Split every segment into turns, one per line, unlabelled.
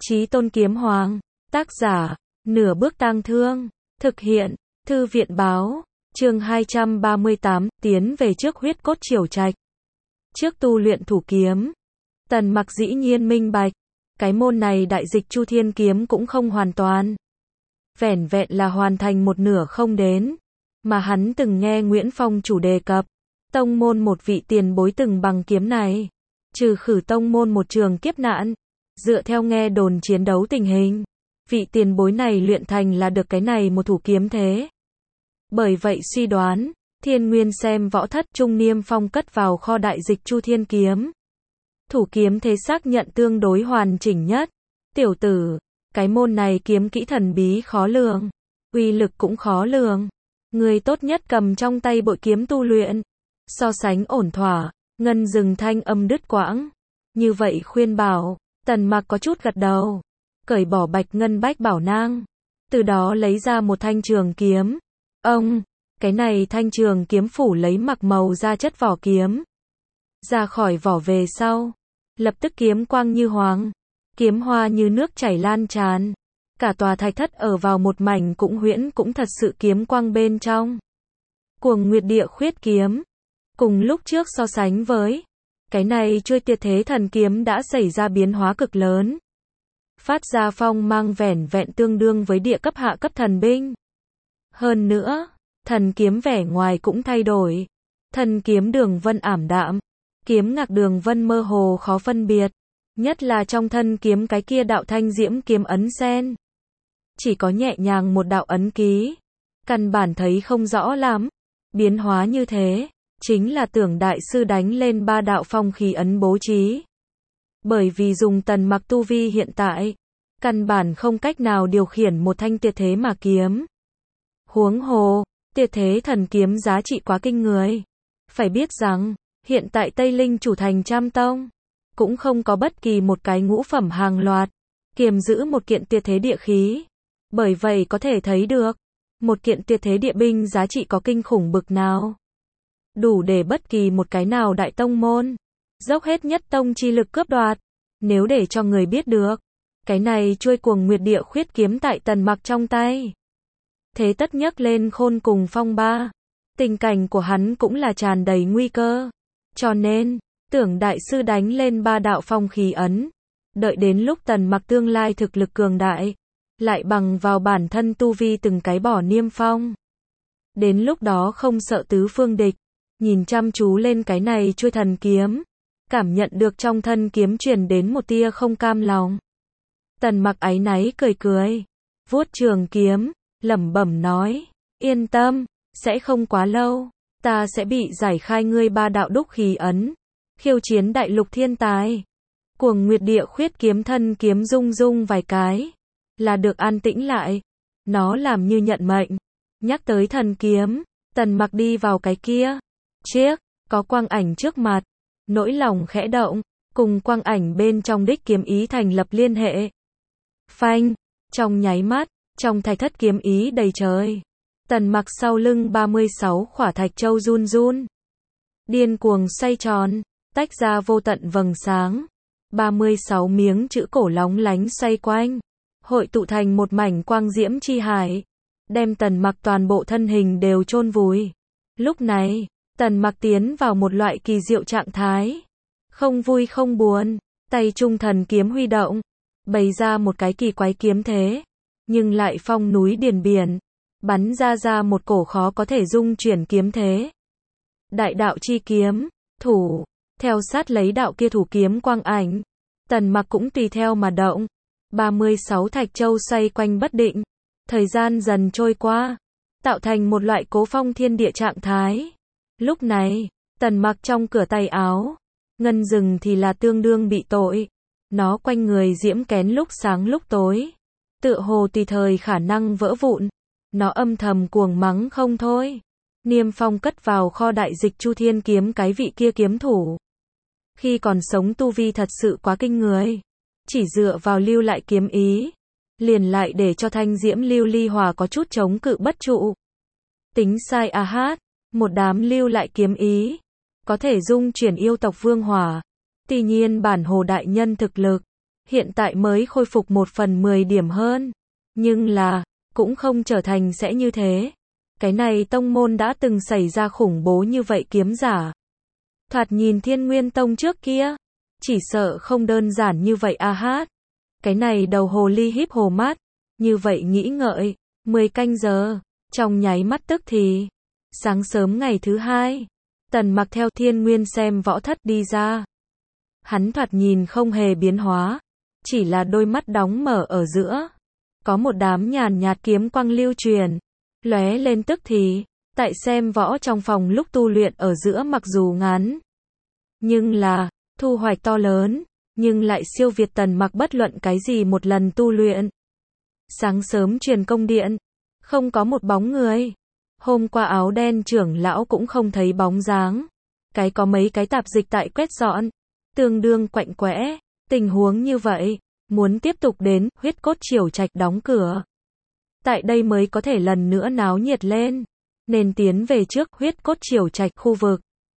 Chí Tôn Kiếm Hoàng, tác giả, Nửa Bước Tang Thương, thực hiện, Thư viện báo, chương 238, tiến về trước huyết cốt triều trạch. Trước tu luyện thủ kiếm, Tần Mặc dĩ nhiên minh bạch, cái môn này đại dịch Chu Thiên Kiếm cũng không hoàn toàn. Vẻn vẹn là hoàn thành một nửa không đến, mà hắn từng nghe Nguyễn Phong chủ đề cập, tông môn một vị tiền bối từng bằng kiếm này, trừ khử tông môn một trường kiếp nạn, dựa theo nghe đồn chiến đấu tình hình, vị tiền bối này luyện thành là được cái này một thủ kiếm thế. Bởi vậy suy đoán, Thiên Nguyên xem võ thất Trung Niêm Phong cất vào kho đại dịch Chu Thiên Kiếm. Thủ kiếm thế xác nhận tương đối hoàn chỉnh nhất. Tiểu tử, cái môn này kiếm kỹ thần bí khó lường, uy lực cũng khó lường. Người tốt nhất cầm trong tay bội kiếm tu luyện. So sánh ổn thỏa, Ngân dừng thanh âm đứt quãng. Như vậy khuyên bảo, Tần Mặc có chút gật đầu. Cởi bỏ bạch ngân bách bảo nang. Từ đó lấy ra một thanh trường kiếm. Cái này thanh trường kiếm phủ lấy mặc màu da chất vỏ kiếm. Ra khỏi vỏ về sau, lập tức kiếm quang như hoàng, kiếm hoa như nước chảy lan tràn. Cả tòa thạch thất ở vào một mảnh cũng huyễn cũng thật sự kiếm quang bên trong. Cuồng Nguyệt Địa Khuyết Kiếm. Cùng lúc trước so sánh với, cái này chuôi Tuyệt Thế Thần Kiếm đã xảy ra biến hóa cực lớn. Phát ra phong mang vẻn vẹn tương đương với địa cấp hạ cấp thần binh. Hơn nữa, thần kiếm vẻ ngoài cũng thay đổi. Thần kiếm đường vân ảm đạm, kiếm ngạc đường vân mơ hồ khó phân biệt. Nhất là trong thân kiếm cái kia đạo thanh diễm kiếm ấn sen. Chỉ có nhẹ nhàng một đạo ấn ký. Căn bản thấy không rõ lắm. Biến hóa như thế, chính là Tưởng đại sư đánh lên ba đạo phong khí ấn bố trí. Bởi vì dùng Tần Mặc tu vi hiện tại, căn bản không cách nào điều khiển một thanh tuyệt thế mà kiếm. Huống hồ, Tuyệt Thế Thần Kiếm giá trị quá kinh người. Phải biết rằng, hiện tại Tây Linh chủ thành Trăm Tông, cũng không có bất kỳ một cái ngũ phẩm hàng loạt, kiềm giữ một kiện tuyệt thế địa khí. Bởi vậy có thể thấy được, một kiện tuyệt thế địa binh giá trị có kinh khủng bực nào. Đủ để bất kỳ một cái nào đại tông môn, dốc hết nhất tông chi lực cướp đoạt. Nếu để cho người biết được, cái này chuôi Cuồng Nguyệt Địa Khuyết Kiếm tại Tần Mặc trong tay, thế tất nhấc lên khôn cùng phong ba. Tình cảnh của hắn cũng là tràn đầy nguy cơ. Cho nên, Tưởng đại sư đánh lên ba đạo phong khí ấn. Đợi đến lúc Tần Mặc tương lai thực lực cường đại, lại bằng vào bản thân tu vi từng cái bỏ niêm phong. Đến lúc đó không sợ tứ phương địch, nhìn chăm chú lên cái này chuôi thần kiếm, cảm nhận được trong thân kiếm truyền đến một tia không cam lòng. Tần Mặc áy náy cười cười, vuốt trường kiếm, lẩm bẩm nói, yên tâm, sẽ không quá lâu, ta sẽ bị giải khai ngươi ba đạo đúc khí ấn, khiêu chiến đại lục thiên tài. Cuồng Nguyệt Địa Khuyết Kiếm thân kiếm rung rung vài cái, là được an tĩnh lại. Nó làm như nhận mệnh. Nhắc tới thần kiếm, Tần Mặc đi vào cái kia chiếc, có quang ảnh trước mặt, nỗi lòng khẽ động, cùng quang ảnh bên trong đích kiếm ý thành lập liên hệ. Phanh, trong nháy mắt, trong thạch thất kiếm ý đầy trời. Tần Mặc sau lưng 36 khỏa thạch châu run run, điên cuồng xoay tròn, tách ra vô tận vầng sáng. 36 miếng chữ cổ lóng lánh xoay quanh, hội tụ thành một mảnh quang diễm chi hải, đem Tần Mặc toàn bộ thân hình đều chôn vùi. Lúc này, Tần Mặc tiến vào một loại kỳ diệu trạng thái, không vui không buồn, tay trung thần kiếm huy động, bày ra một cái kỳ quái kiếm thế, nhưng lại phong núi điền biển, bắn ra một cổ khó có thể dung chuyển kiếm thế. Đại đạo chi kiếm, thủ, theo sát lấy đạo kia thủ kiếm quang ảnh, Tần Mặc cũng tùy theo mà động. 36 thạch châu xoay quanh bất định, thời gian dần trôi qua, tạo thành một loại cố phong thiên địa trạng thái. Lúc này, Tần Mặc trong cửa tay áo, ngân rừng thì là tương đương bị tội. Nó quanh người diễm kén lúc sáng lúc tối, tựa hồ tùy thời khả năng vỡ vụn. Nó âm thầm cuồng mắng không thôi. Niêm Phong cất vào kho đại dịch Chu Thiên Kiếm cái vị kia kiếm thủ. Khi còn sống tu vi thật sự quá kinh người. Chỉ dựa vào lưu lại kiếm ý, liền lại để cho thanh diễm lưu ly hỏa có chút chống cự bất trụ. Tính sai a hát, một đám lưu lại kiếm ý, có thể dung chuyển yêu tộc vương hỏa. Tuy nhiên bản hồ đại nhân thực lực, hiện tại mới khôi phục 1/10 điểm hơn. Nhưng là, cũng không trở thành sẽ như thế. Cái này tông môn đã từng xảy ra khủng bố như vậy kiếm giả. Thoạt nhìn Thiên Nguyên Tông trước kia, chỉ sợ không đơn giản như vậy a hát. Cái này đầu hồ ly híp hồ mắt, như vậy nghĩ ngợi, 10 canh giờ, trong nháy mắt tức thì. Sáng sớm ngày thứ hai, Tần Mặc theo Thiên Nguyên xem võ thất đi ra. Hắn thoạt nhìn không hề biến hóa, chỉ là đôi mắt đóng mở ở giữa. Có một đám nhàn nhạt kiếm quang lưu truyền, lóe lên tức thì. Tại xem võ trong phòng lúc tu luyện ở giữa mặc dù ngắn, nhưng là, thu hoạch to lớn, nhưng lại siêu việt Tần Mặc bất luận cái gì một lần tu luyện. Sáng sớm truyền công điện, không có một bóng người. Hôm qua áo đen trưởng lão cũng không thấy bóng dáng. Cái có mấy cái tạp dịch tại quét dọn, tương đương quạnh quẽ. Tình huống như vậy, muốn tiếp tục đến Huyết Cốt Triều Trạch đóng cửa. Tại đây mới có thể lần nữa náo nhiệt lên, nên tiến về trước Huyết Cốt Triều Trạch khu vực.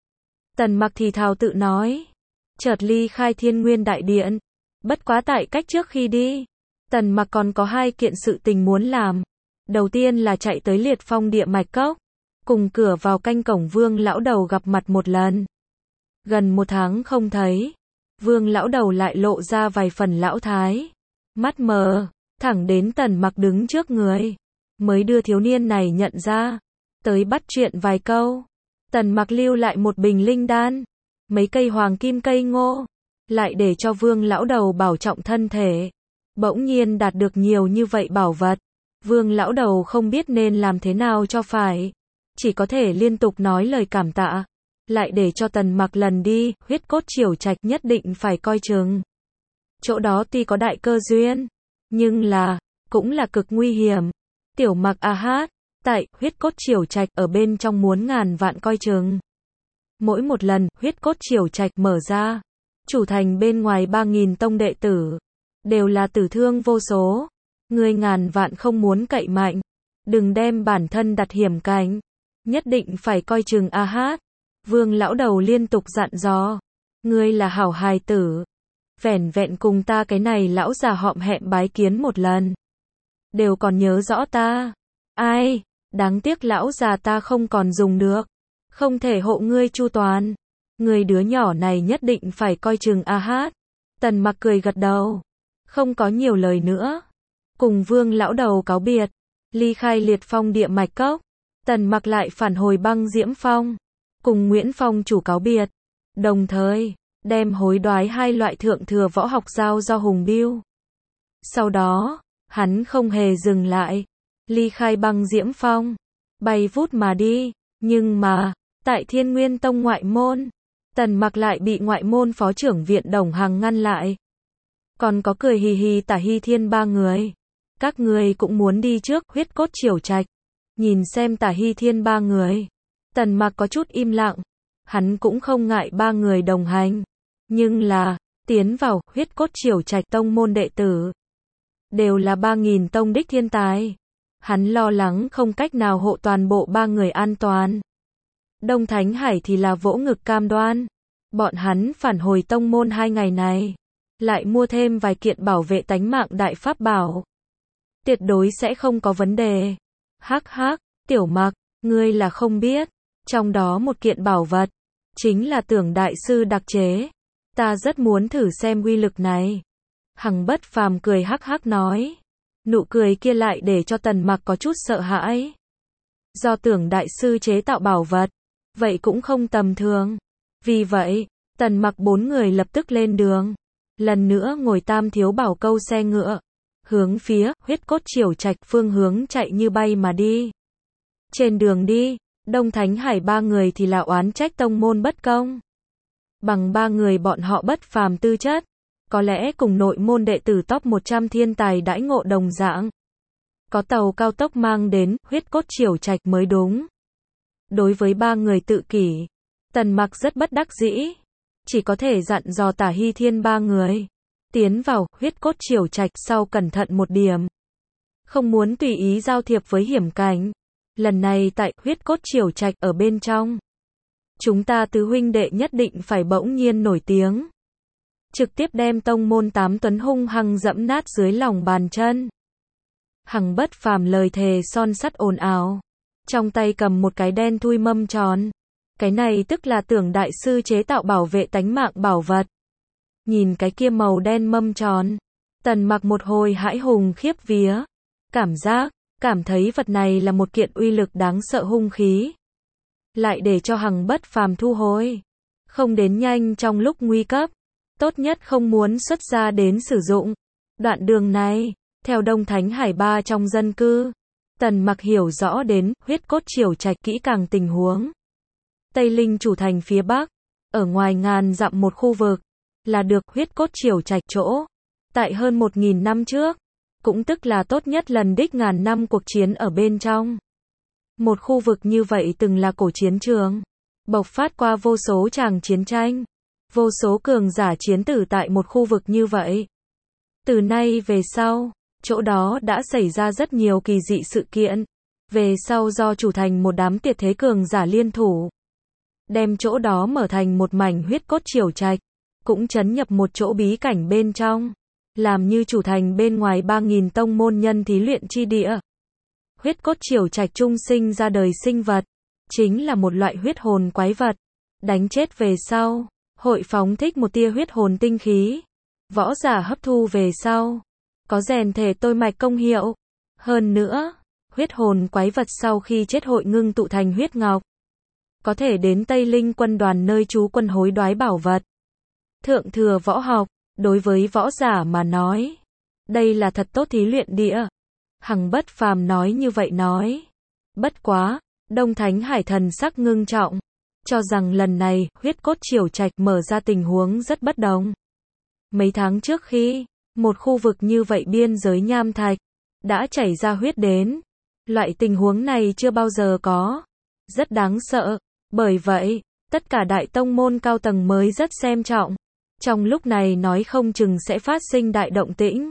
Tần Mặc thì thào tự nói, chợt ly khai Thiên Nguyên đại điện. Bất quá tại cách trước khi đi, Tần Mặc còn có 2 kiện sự tình muốn làm. Đầu tiên là chạy tới Liệt Phong địa mạch cốc, cùng cửa vào canh cổng Vương lão đầu gặp mặt một lần. Gần 1 tháng không thấy, Vương lão đầu lại lộ ra vài phần lão thái, mắt mờ, thẳng đến Tần Mặc đứng trước người, mới đưa thiếu niên này nhận ra, tới bắt chuyện vài câu. Tần Mặc lưu lại một bình linh đan, mấy cây hoàng kim cây ngô, lại để cho Vương lão đầu bảo trọng thân thể. Bỗng nhiên đạt được nhiều như vậy bảo vật, Vương lão đầu không biết nên làm thế nào cho phải, chỉ có thể liên tục nói lời cảm tạ, lại để cho Tần Mặc lần đi Huyết Cốt Triều Trạch nhất định phải coi chừng. Chỗ đó tuy có đại cơ duyên, nhưng là cũng là cực nguy hiểm. Tiểu Mặc a hát, tại Huyết Cốt Triều Trạch ở bên trong muốn ngàn vạn coi chừng. Mỗi một lần Huyết Cốt Triều Trạch mở ra, chủ thành bên ngoài 3000 tông đệ tử đều là tử thương vô số. Người ngàn vạn không muốn cậy mạnh, đừng đem bản thân đặt hiểm cảnh, nhất định phải coi chừng a hát. Vương lão đầu liên tục dặn dò, ngươi là hảo hài tử, vẻn vẹn cùng ta cái này lão già họm hẹm bái kiến một lần, đều còn nhớ rõ ta. Ai, đáng tiếc lão già ta không còn dùng được, không thể hộ ngươi chu toàn. Người đứa nhỏ này nhất định phải coi chừng a hát. Tần Mặc cười gật đầu, không có nhiều lời nữa. Cùng Vương lão đầu cáo biệt, ly khai Liệt Phong địa mạch cốc, Tần Mặc lại phản hồi Băng Diễm Phong, cùng Nguyễn Phong chủ cáo biệt, đồng thời đem hối đoái 2 loại thượng thừa võ học giao do Hùng Biêu. Sau đó, hắn không hề dừng lại, ly khai Băng Diễm Phong, bay vút mà đi. Nhưng mà, tại Thiên Nguyên Tông ngoại môn, Tần Mặc lại bị ngoại môn phó trưởng viện Đồng Hằng ngăn lại. Còn có cười hì hì Tả Hy Thiên 3 người. Các người cũng muốn đi trước Huyết Cốt Triều Trạch. Nhìn xem Tả Hy Thiên 3 người. Tần Mặc có chút im lặng. Hắn cũng không ngại 3 người đồng hành. Nhưng là, tiến vào Huyết Cốt Triều Trạch tông môn đệ tử, đều là 3000 tông đích thiên tài. Hắn lo lắng không cách nào hộ toàn bộ 3 người an toàn. Đông Thánh Hải thì là vỗ ngực cam đoan. Bọn hắn phản hồi tông môn 2 ngày này, lại mua thêm vài kiện bảo vệ tánh mạng đại pháp bảo. Tuyệt đối sẽ không có vấn đề. Hắc hắc, Tiểu Mặc, ngươi là không biết, trong đó một kiện bảo vật, chính là Tưởng đại sư đặc chế. Ta rất muốn thử xem uy lực này. Hằng Bất Phàm cười hắc hắc nói. Nụ cười kia lại để cho Tần Mặc có chút sợ hãi. Do Tưởng đại sư chế tạo bảo vật, vậy cũng không tầm thường. Vì vậy, Tần Mặc 4 người lập tức lên đường. Lần nữa ngồi Tam Thiếu Bảo câu xe ngựa, hướng phía Huyết Cốt Triều Trạch phương hướng chạy như bay mà đi. Trên đường đi, Đông Thánh Hải 3 người thì là oán trách tông môn bất công. Bằng 3 người bọn họ bất phàm tư chất, có lẽ cùng nội môn đệ tử top 100 thiên tài đãi ngộ đồng dạng. Có tàu cao tốc mang đến Huyết Cốt Triều Trạch mới đúng. Đối với 3 người tự kỷ, Tần Mặc rất bất đắc dĩ, chỉ có thể dặn dò Tả Hy Thiên 3 người tiến vào Huyết Cốt Triều Trạch sau cẩn thận một điểm, không muốn tùy ý giao thiệp với hiểm cảnh. Lần này tại Huyết Cốt Triều Trạch ở bên trong, chúng ta tứ huynh đệ nhất định phải bỗng nhiên nổi tiếng. trực tiếp đem tông môn 8 tuấn hung hăng dẫm nát dưới lòng bàn chân. Hằng Bất Phàm lời thề son sắt ồn ào, trong tay cầm một cái đen thui mâm tròn. Cái này tức là Tưởng đại sư chế tạo bảo vệ tánh mạng bảo vật. Nhìn cái kia màu đen mâm tròn, Tần Mặc một hồi hãi hùng khiếp vía, cảm thấy vật này là một kiện uy lực đáng sợ hung khí. Lại để cho Hằng Bất Phàm thu hồi, không đến nhanh trong lúc nguy cấp, tốt nhất không muốn xuất ra đến sử dụng. Đoạn đường này, theo Đông Thánh Hải 3 trong dân cư, Tần Mặc hiểu rõ đến Huyết Cốt Triều Trạch kỹ càng tình huống. Tây Linh chủ thành phía bắc, ở ngoài ngàn dặm một khu vực, là được Huyết Cốt Triều Trạch chỗ. Tại hơn 1000 năm trước, cũng tức là tốt nhất lần đích ngàn năm cuộc chiến ở bên trong. Một khu vực như vậy từng là cổ chiến trường, bộc phát qua vô số tràng chiến tranh, vô số cường giả chiến tử tại một khu vực như vậy. Từ nay về sau, chỗ đó đã xảy ra rất nhiều kỳ dị sự kiện. Về sau do chủ thành một đám tuyệt thế cường giả liên thủ, đem chỗ đó mở thành một mảnh Huyết Cốt Triều Trạch, cũng trấn nhập một chỗ bí cảnh bên trong, làm như chủ thành bên ngoài 3000 tông môn nhân thí luyện chi địa. Huyết Cốt Triều Trạch trung sinh ra đời sinh vật, chính là một loại huyết hồn quái vật. Đánh chết về sau, hội phóng thích một tia huyết hồn tinh khí. Võ giả hấp thu về sau, có rèn thể tôi mạch công hiệu. Hơn nữa, huyết hồn quái vật sau khi chết hội ngưng tụ thành huyết ngọc, có thể đến Tây Linh quân đoàn nơi trú quân hối đoái bảo vật. Thượng thừa võ học, đối với võ giả mà nói, đây là thật tốt thí luyện địa. Hằng Bất Phàm nói như vậy nói. Bất quá, Đông Thánh Hải thần sắc ngưng trọng, cho rằng lần này Huyết Cốt Triều Trạch mở ra tình huống rất bất đồng. Mấy tháng trước khi một khu vực như vậy biên giới nham thạch đã chảy ra huyết đến, loại tình huống này chưa bao giờ có, rất đáng sợ. Bởi vậy, tất cả đại tông môn cao tầng mới rất xem trọng. Trong lúc này nói không chừng sẽ phát sinh đại động tĩnh.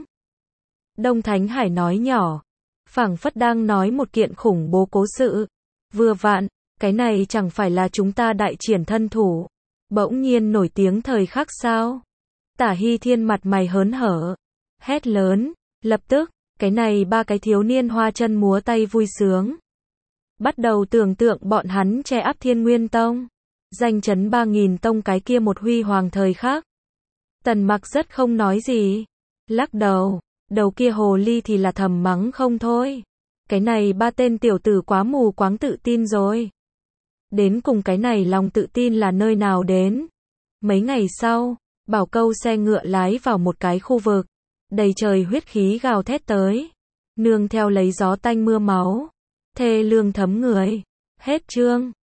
Đông Thánh Hải nói nhỏ, phảng phất đang nói một kiện khủng bố cố sự. Vừa vặn, cái này chẳng phải là chúng ta đại triển thân thủ, bỗng nhiên nổi tiếng thời khắc sao? Tả Hy Thiên mặt mày hớn hở, hét lớn, lập tức, cái này ba cái thiếu niên hoa chân múa tay vui sướng. Bắt đầu tưởng tượng bọn hắn che áp Thiên Nguyên Tông, danh chấn 3000 tông cái kia một huy hoàng thời khắc. Tần Mặc rất không nói gì, lắc đầu, đầu kia hồ ly thì là thầm mắng không thôi. Cái này ba tên tiểu tử quá mù quáng tự tin rồi. Đến cùng cái này lòng tự tin là nơi nào đến? Mấy ngày sau, Bảo Câu xe ngựa lái vào một cái khu vực, đầy trời huyết khí gào thét tới, nương theo lấy gió tanh mưa máu, thê lương thấm người. Hết chương.